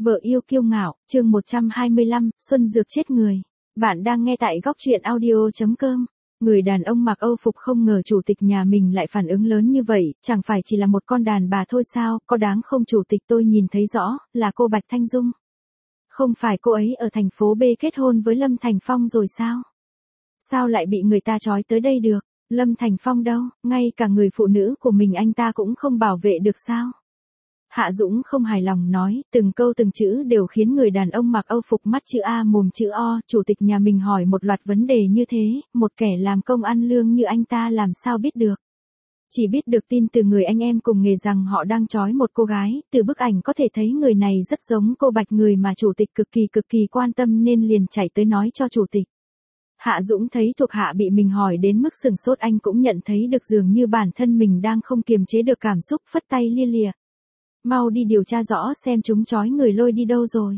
Vợ yêu kiêu ngạo, chương 125, Xuân Dược chết người. Bạn đang nghe tại góc truyện audio.com. Người đàn ông mặc Âu phục không ngờ chủ tịch nhà mình lại phản ứng lớn như vậy, chẳng phải chỉ là một con đàn bà thôi sao, có đáng không chủ tịch? Tôi nhìn thấy rõ, là cô Bạch Thanh Dung. Không phải cô ấy ở thành phố B kết hôn với Lâm Thành Phong rồi sao? Sao lại bị người ta trói tới đây được? Lâm Thành Phong đâu, ngay cả người phụ nữ của mình anh ta cũng không bảo vệ được sao? Hạ Dũng không hài lòng nói, từng câu từng chữ đều khiến người đàn ông mặc Âu phục mắt chữ A mồm chữ O, chủ tịch nhà mình hỏi một loạt vấn đề như thế, một kẻ làm công ăn lương như anh ta làm sao biết được. Chỉ biết được tin từ người anh em cùng nghề rằng họ đang trói một cô gái, từ bức ảnh có thể thấy người này rất giống cô Bạch, người mà chủ tịch cực kỳ quan tâm nên liền chạy tới nói cho chủ tịch. Hạ Dũng thấy thuộc hạ bị mình hỏi đến mức sừng sốt, anh cũng nhận thấy được dường như bản thân mình đang không kiềm chế được cảm xúc, phất tay lia lịa. Mau đi điều tra rõ xem chúng trói người lôi đi đâu rồi.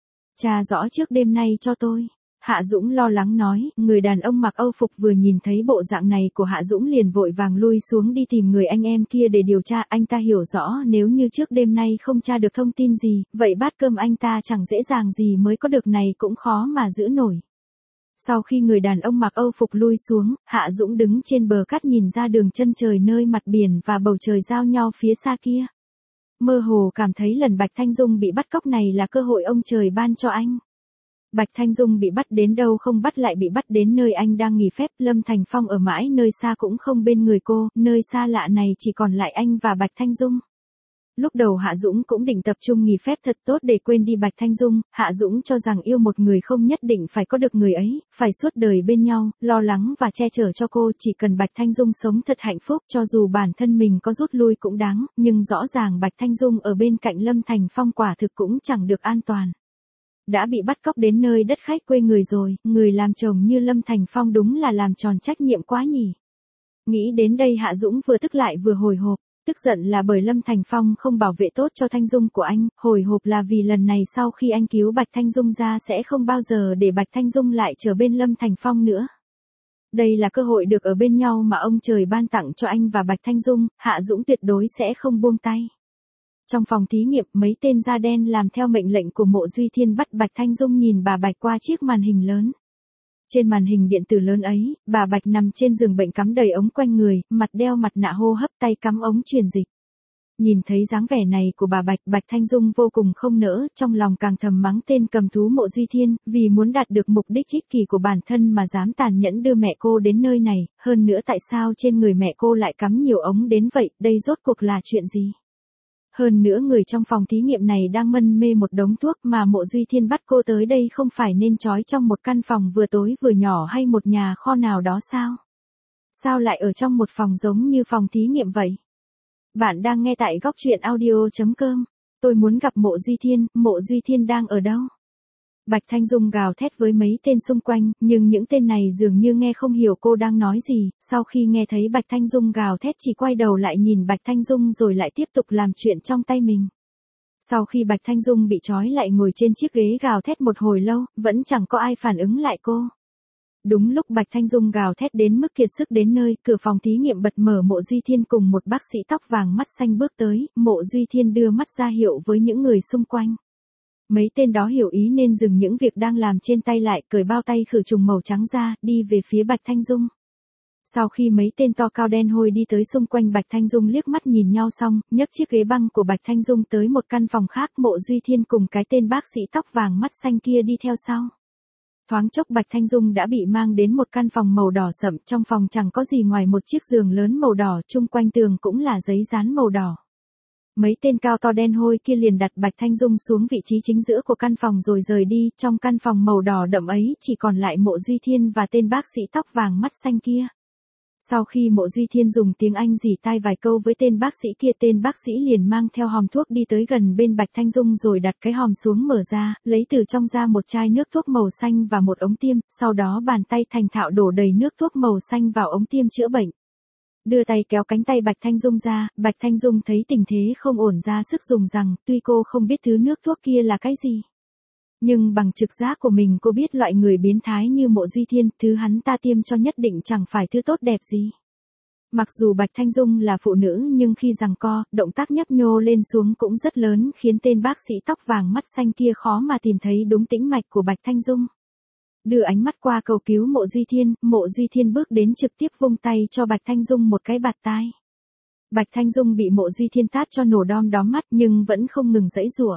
Tra rõ trước đêm nay cho tôi. Hạ Dũng lo lắng nói, người đàn ông mặc Âu phục vừa nhìn thấy bộ dạng này của Hạ Dũng liền vội vàng lui xuống đi tìm người anh em kia để điều tra. Anh ta hiểu rõ nếu như trước đêm nay không tra được thông tin gì, vậy bát cơm anh ta chẳng dễ dàng gì mới có được này cũng khó mà giữ nổi. Sau khi người đàn ông mặc Âu phục lui xuống, Hạ Dũng đứng trên bờ cát nhìn ra đường chân trời nơi mặt biển và bầu trời giao nhau phía xa kia. Mơ hồ cảm thấy lần Bạch Thanh Dung bị bắt cóc này là cơ hội ông trời ban cho anh. Bạch Thanh Dung bị bắt đến đâu không bắt lại bị bắt đến nơi anh đang nghỉ phép, Lâm Thành Phong ở mãi nơi xa cũng không bên người cô, nơi xa lạ này chỉ còn lại anh và Bạch Thanh Dung. Lúc đầu Hạ Dũng cũng định tập trung nghỉ phép thật tốt để quên đi Bạch Thanh Dung, Hạ Dũng cho rằng yêu một người không nhất định phải có được người ấy, phải suốt đời bên nhau, lo lắng và che chở cho cô, chỉ cần Bạch Thanh Dung sống thật hạnh phúc, cho dù bản thân mình có rút lui cũng đáng, nhưng rõ ràng Bạch Thanh Dung ở bên cạnh Lâm Thành Phong quả thực cũng chẳng được an toàn. Đã bị bắt cóc đến nơi đất khách quê người rồi, người làm chồng như Lâm Thành Phong đúng là làm tròn trách nhiệm quá nhỉ. Nghĩ đến đây Hạ Dũng vừa tức lại vừa hồi hộp. Tức giận là bởi Lâm Thành Phong không bảo vệ tốt cho Thanh Dung của anh, hồi hộp là vì lần này sau khi anh cứu Bạch Thanh Dung ra sẽ không bao giờ để Bạch Thanh Dung lại trở bên Lâm Thành Phong nữa. Đây là cơ hội được ở bên nhau mà ông trời ban tặng cho anh và Bạch Thanh Dung, Hạ Dũng tuyệt đối sẽ không buông tay. Trong phòng thí nghiệm, mấy tên da đen làm theo mệnh lệnh của Mộ Duy Thiên bắt Bạch Thanh Dung nhìn bà Bạch qua chiếc màn hình lớn. Trên màn hình điện tử lớn ấy, bà Bạch nằm trên giường bệnh cắm đầy ống quanh người, mặt đeo mặt nạ hô hấp, tay cắm ống truyền dịch. Nhìn thấy dáng vẻ này của bà Bạch, Bạch Thanh Dung vô cùng không nỡ, trong lòng càng thầm mắng tên cầm thú Mộ Duy Thiên, vì muốn đạt được mục đích ích kỷ của bản thân mà dám tàn nhẫn đưa mẹ cô đến nơi này, hơn nữa tại sao trên người mẹ cô lại cắm nhiều ống đến vậy, đây rốt cuộc là chuyện gì? Hơn nữa người trong phòng thí nghiệm này đang mân mê một đống thuốc mà Mộ Duy Thiên bắt cô tới đây không phải nên trói trong một căn phòng vừa tối vừa nhỏ hay một nhà kho nào đó sao? Sao lại ở trong một phòng giống như phòng thí nghiệm vậy? Bạn đang nghe tại góc truyện audio.com. Tôi muốn gặp Mộ Duy Thiên đang ở đâu? Bạch Thanh Dung gào thét với mấy tên xung quanh, nhưng những tên này dường như nghe không hiểu cô đang nói gì, sau khi nghe thấy Bạch Thanh Dung gào thét chỉ quay đầu lại nhìn Bạch Thanh Dung rồi lại tiếp tục làm chuyện trong tay mình. Sau khi Bạch Thanh Dung bị trói lại ngồi trên chiếc ghế gào thét một hồi lâu, vẫn chẳng có ai phản ứng lại cô. Đúng lúc Bạch Thanh Dung gào thét đến mức kiệt sức đến nơi, cửa phòng thí nghiệm bật mở, Mộ Duy Thiên cùng một bác sĩ tóc vàng mắt xanh bước tới, Mộ Duy Thiên đưa mắt ra hiệu với những người xung quanh. Mấy tên đó hiểu ý nên dừng những việc đang làm trên tay lại, cởi bao tay khử trùng màu trắng ra, đi về phía Bạch Thanh Dung. Sau khi mấy tên to cao đen hôi đi tới xung quanh Bạch Thanh Dung liếc mắt nhìn nhau xong, nhấc chiếc ghế băng của Bạch Thanh Dung tới một căn phòng khác, Mộ Duy Thiên cùng cái tên bác sĩ tóc vàng mắt xanh kia đi theo sau. Thoáng chốc Bạch Thanh Dung đã bị mang đến một căn phòng màu đỏ sậm, trong phòng chẳng có gì ngoài một chiếc giường lớn màu đỏ, chung quanh tường cũng là giấy dán màu đỏ. Mấy tên cao to đen hôi kia liền đặt Bạch Thanh Dung xuống vị trí chính giữa của căn phòng rồi rời đi, trong căn phòng màu đỏ đậm ấy chỉ còn lại Mộ Duy Thiên và tên bác sĩ tóc vàng mắt xanh kia. Sau khi Mộ Duy Thiên dùng tiếng Anh rỉ tai vài câu với tên bác sĩ kia, tên bác sĩ liền mang theo hòm thuốc đi tới gần bên Bạch Thanh Dung rồi đặt cái hòm xuống mở ra, lấy từ trong ra một chai nước thuốc màu xanh và một ống tiêm, sau đó bàn tay thành thạo đổ đầy nước thuốc màu xanh vào ống tiêm chữa bệnh. Đưa tay kéo cánh tay Bạch Thanh Dung ra, Bạch Thanh Dung thấy tình thế không ổn ra sức dùng rằng, tuy cô không biết thứ nước thuốc kia là cái gì. Nhưng bằng trực giác của mình cô biết loại người biến thái như Mộ Duy Thiên, thứ hắn ta tiêm cho nhất định chẳng phải thứ tốt đẹp gì. Mặc dù Bạch Thanh Dung là phụ nữ nhưng khi giằng co, động tác nhấp nhô lên xuống cũng rất lớn khiến tên bác sĩ tóc vàng mắt xanh kia khó mà tìm thấy đúng tĩnh mạch của Bạch Thanh Dung. Đưa ánh mắt qua cầu cứu Mộ Duy Thiên bước đến trực tiếp vung tay cho Bạch Thanh Dung một cái bạt tai. Bạch Thanh Dung bị Mộ Duy Thiên tát cho nổ đom đóm mắt nhưng vẫn không ngừng giãy giụa.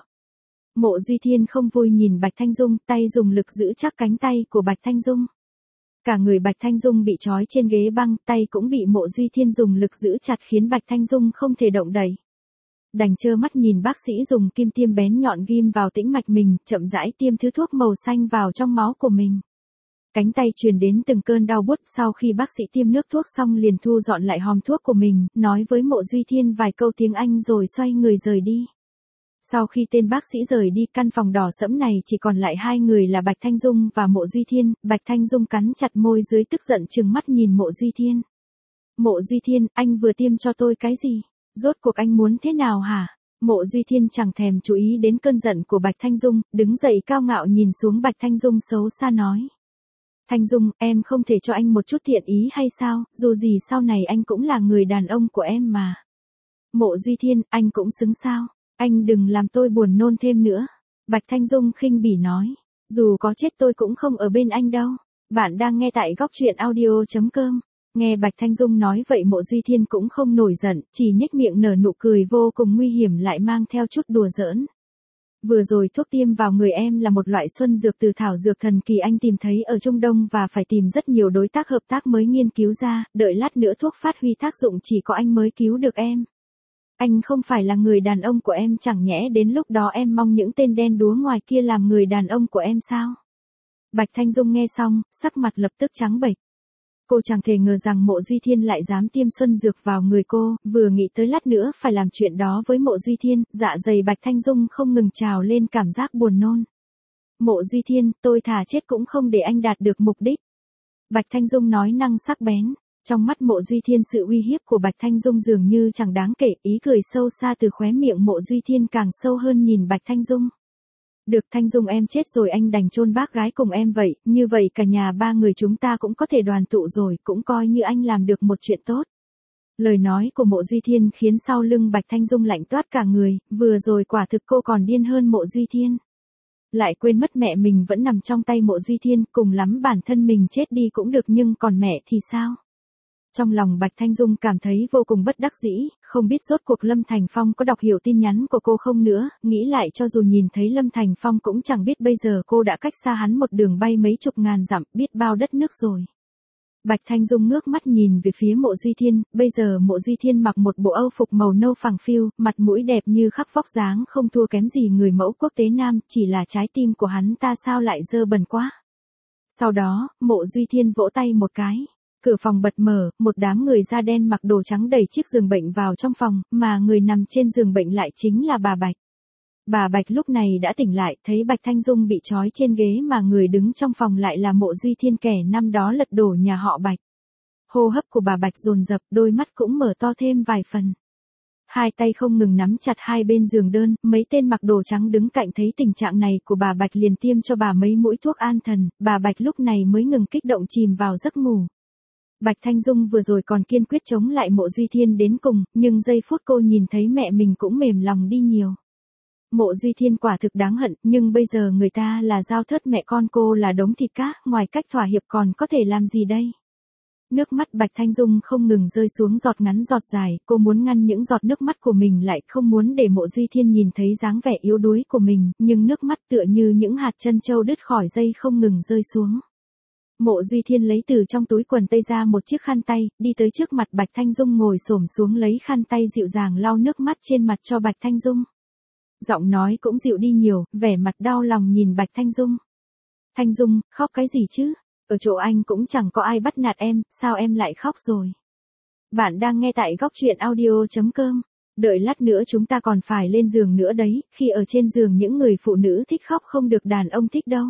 Mộ Duy Thiên không vui nhìn Bạch Thanh Dung, tay dùng lực giữ chắc cánh tay của Bạch Thanh Dung. Cả người Bạch Thanh Dung bị trói trên ghế băng, tay cũng bị Mộ Duy Thiên dùng lực giữ chặt khiến Bạch Thanh Dung không thể động đậy. Đành trơ mắt nhìn bác sĩ dùng kim tiêm bén nhọn ghim vào tĩnh mạch mình, chậm rãi tiêm thứ thuốc màu xanh vào trong máu của mình. Cánh tay truyền đến từng cơn đau buốt, sau khi bác sĩ tiêm nước thuốc xong liền thu dọn lại hòm thuốc của mình, nói với Mộ Duy Thiên vài câu tiếng Anh rồi xoay người rời đi. Sau khi tên bác sĩ rời đi, căn phòng đỏ sẫm này chỉ còn lại hai người là Bạch Thanh Dung và Mộ Duy Thiên. Bạch Thanh Dung cắn chặt môi dưới tức giận trừng mắt nhìn Mộ Duy Thiên. Mộ Duy Thiên, anh vừa tiêm cho tôi cái gì? Rốt cuộc anh muốn thế nào hả? Mộ Duy Thiên chẳng thèm chú ý đến cơn giận của Bạch Thanh Dung, đứng dậy cao ngạo nhìn xuống Bạch Thanh Dung xấu xa nói. Thanh Dung, em không thể cho anh một chút thiện ý hay sao, dù gì sau này anh cũng là người đàn ông của em mà. Mộ Duy Thiên, anh cũng xứng sao? Anh đừng làm tôi buồn nôn thêm nữa. Bạch Thanh Dung khinh bỉ nói. Dù có chết tôi cũng không ở bên anh đâu. Bạn đang nghe tại góc truyện audio.com. Nghe Bạch Thanh Dung nói vậy Mộ Duy Thiên cũng không nổi giận, chỉ nhếch miệng nở nụ cười vô cùng nguy hiểm lại mang theo chút đùa giỡn. Vừa rồi thuốc tiêm vào người em là một loại xuân dược từ thảo dược thần kỳ anh tìm thấy ở Trung Đông và phải tìm rất nhiều đối tác hợp tác mới nghiên cứu ra, đợi lát nữa thuốc phát huy tác dụng chỉ có anh mới cứu được em. Anh không phải là người đàn ông của em, chẳng nhẽ đến lúc đó em mong những tên đen đúa ngoài kia làm người đàn ông của em sao? Bạch Thanh Dung nghe xong, sắc mặt lập tức trắng bệch. Cô chẳng thể ngờ rằng Mộ Duy Thiên lại dám tiêm xuân dược vào người cô, vừa nghĩ tới lát nữa phải làm chuyện đó với Mộ Duy Thiên, dạ dày Bạch Thanh Dung không ngừng trào lên cảm giác buồn nôn. Mộ Duy Thiên, tôi thà chết cũng không để anh đạt được mục đích. Bạch Thanh Dung nói năng sắc bén. Trong mắt Mộ Duy Thiên sự uy hiếp của Bạch Thanh Dung dường như chẳng đáng kể, ý cười sâu xa từ khóe miệng Mộ Duy Thiên càng sâu hơn nhìn Bạch Thanh Dung. Được Thanh Dung, em chết rồi anh đành chôn bác gái cùng em vậy, như vậy cả nhà ba người chúng ta cũng có thể đoàn tụ rồi, cũng coi như anh làm được một chuyện tốt. Lời nói của Mộ Duy Thiên khiến sau lưng Bạch Thanh Dung lạnh toát cả người, vừa rồi quả thực cô còn điên hơn Mộ Duy Thiên. Lại quên mất mẹ mình vẫn nằm trong tay Mộ Duy Thiên, cùng lắm bản thân mình chết đi cũng được nhưng còn mẹ thì sao? Trong lòng Bạch Thanh Dung cảm thấy vô cùng bất đắc dĩ, không biết rốt cuộc Lâm Thành Phong có đọc hiểu tin nhắn của cô không nữa, nghĩ lại cho dù nhìn thấy Lâm Thành Phong cũng chẳng biết bây giờ cô đã cách xa hắn một đường bay mấy chục ngàn dặm, biết bao đất nước rồi. Bạch Thanh Dung ngước mắt nhìn về phía Mộ Duy Thiên, bây giờ Mộ Duy Thiên mặc một bộ âu phục màu nâu phẳng phiu, mặt mũi đẹp như khắc vóc dáng không thua kém gì người mẫu quốc tế nam, chỉ là trái tim của hắn ta sao lại dơ bẩn quá. Sau đó, Mộ Duy Thiên vỗ tay một cái. Cửa phòng bật mở, một đám người da đen mặc đồ trắng đẩy chiếc giường bệnh vào trong phòng, mà người nằm trên giường bệnh lại chính là bà Bạch. Bà Bạch lúc này đã tỉnh lại, thấy Bạch Thanh Dung bị trói trên ghế mà người đứng trong phòng lại là Mộ Duy Thiên kẻ năm đó lật đổ nhà họ Bạch. Hô hấp của bà Bạch dồn dập, đôi mắt cũng mở to thêm vài phần. Hai tay không ngừng nắm chặt hai bên giường đơn, mấy tên mặc đồ trắng đứng cạnh thấy tình trạng này của bà Bạch liền tiêm cho bà mấy mũi thuốc an thần, bà Bạch lúc này mới ngừng kích động chìm vào giấc ngủ. Bạch Thanh Dung vừa rồi còn kiên quyết chống lại Mộ Duy Thiên đến cùng, nhưng giây phút cô nhìn thấy mẹ mình cũng mềm lòng đi nhiều. Mộ Duy Thiên quả thực đáng hận, nhưng bây giờ người ta là dao thớt, mẹ con cô là đống thịt cá, ngoài cách thỏa hiệp còn có thể làm gì đây? Nước mắt Bạch Thanh Dung không ngừng rơi xuống giọt ngắn giọt dài, cô muốn ngăn những giọt nước mắt của mình lại, không muốn để Mộ Duy Thiên nhìn thấy dáng vẻ yếu đuối của mình, nhưng nước mắt tựa như những hạt trân châu đứt khỏi dây không ngừng rơi xuống. Mộ Duy Thiên lấy từ trong túi quần tây ra một chiếc khăn tay, đi tới trước mặt Bạch Thanh Dung ngồi xổm xuống lấy khăn tay dịu dàng lau nước mắt trên mặt cho Bạch Thanh Dung. Giọng nói cũng dịu đi nhiều, vẻ mặt đau lòng nhìn Bạch Thanh Dung. Thanh Dung, khóc cái gì chứ? Ở chỗ anh cũng chẳng có ai bắt nạt em, sao em lại khóc rồi? Bạn đang nghe tại góc truyện audio.com. Đợi lát nữa chúng ta còn phải lên giường nữa đấy, khi ở trên giường những người phụ nữ thích khóc không được đàn ông thích đâu.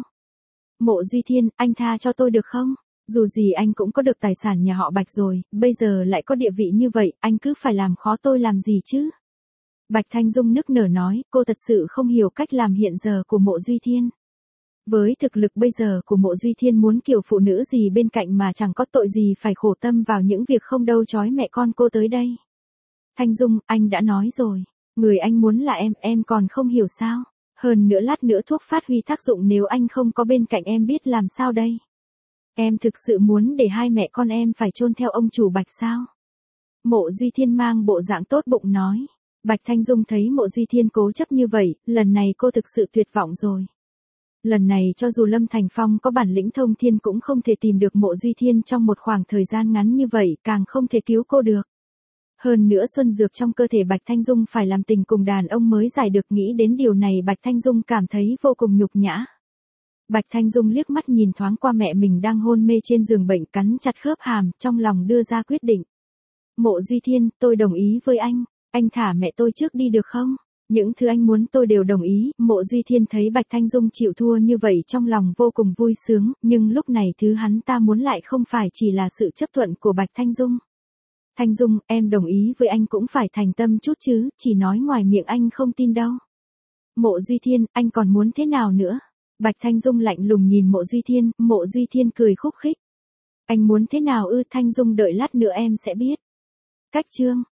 Mộ Duy Thiên, anh tha cho tôi được không? Dù gì anh cũng có được tài sản nhà họ Bạch rồi, bây giờ lại có địa vị như vậy, anh cứ phải làm khó tôi làm gì chứ? Bạch Thanh Dung nức nở nói, cô thật sự không hiểu cách làm hiện giờ của Mộ Duy Thiên. Với thực lực bây giờ của Mộ Duy Thiên muốn kiểu phụ nữ gì bên cạnh mà chẳng có tội gì phải khổ tâm vào những việc không đâu chói mẹ con cô tới đây. Thanh Dung, anh đã nói rồi. Người anh muốn là em còn không hiểu sao. Hơn nữa lát nữa thuốc phát huy tác dụng nếu anh không có bên cạnh em biết làm sao đây. Em thực sự muốn để hai mẹ con em phải chôn theo ông chủ Bạch sao? Mộ Duy Thiên mang bộ dạng tốt bụng nói. Bạch Thanh Dung thấy Mộ Duy Thiên cố chấp như vậy, lần này cô thực sự tuyệt vọng rồi. Lần này cho dù Lâm Thành Phong có bản lĩnh thông thiên cũng không thể tìm được Mộ Duy Thiên trong một khoảng thời gian ngắn như vậy, càng không thể cứu cô được. Hơn nữa xuân dược trong cơ thể Bạch Thanh Dung phải làm tình cùng đàn ông mới giải được, nghĩ đến điều này Bạch Thanh Dung cảm thấy vô cùng nhục nhã. Bạch Thanh Dung liếc mắt nhìn thoáng qua mẹ mình đang hôn mê trên giường bệnh, cắn chặt khớp hàm, trong lòng đưa ra quyết định. Mộ Duy Thiên, tôi đồng ý với anh thả mẹ tôi trước đi được không? Những thứ anh muốn tôi đều đồng ý. Mộ Duy Thiên thấy Bạch Thanh Dung chịu thua như vậy trong lòng vô cùng vui sướng, nhưng lúc này thứ hắn ta muốn lại không phải chỉ là sự chấp thuận của Bạch Thanh Dung. Thanh Dung, em đồng ý với anh cũng phải thành tâm chút chứ, chỉ nói ngoài miệng anh không tin đâu. Mộ Duy Thiên, anh còn muốn thế nào nữa? Bạch Thanh Dung lạnh lùng nhìn Mộ Duy Thiên cười khúc khích. Anh muốn thế nào ư? Thanh Dung, đợi lát nữa em sẽ biết. Cách chương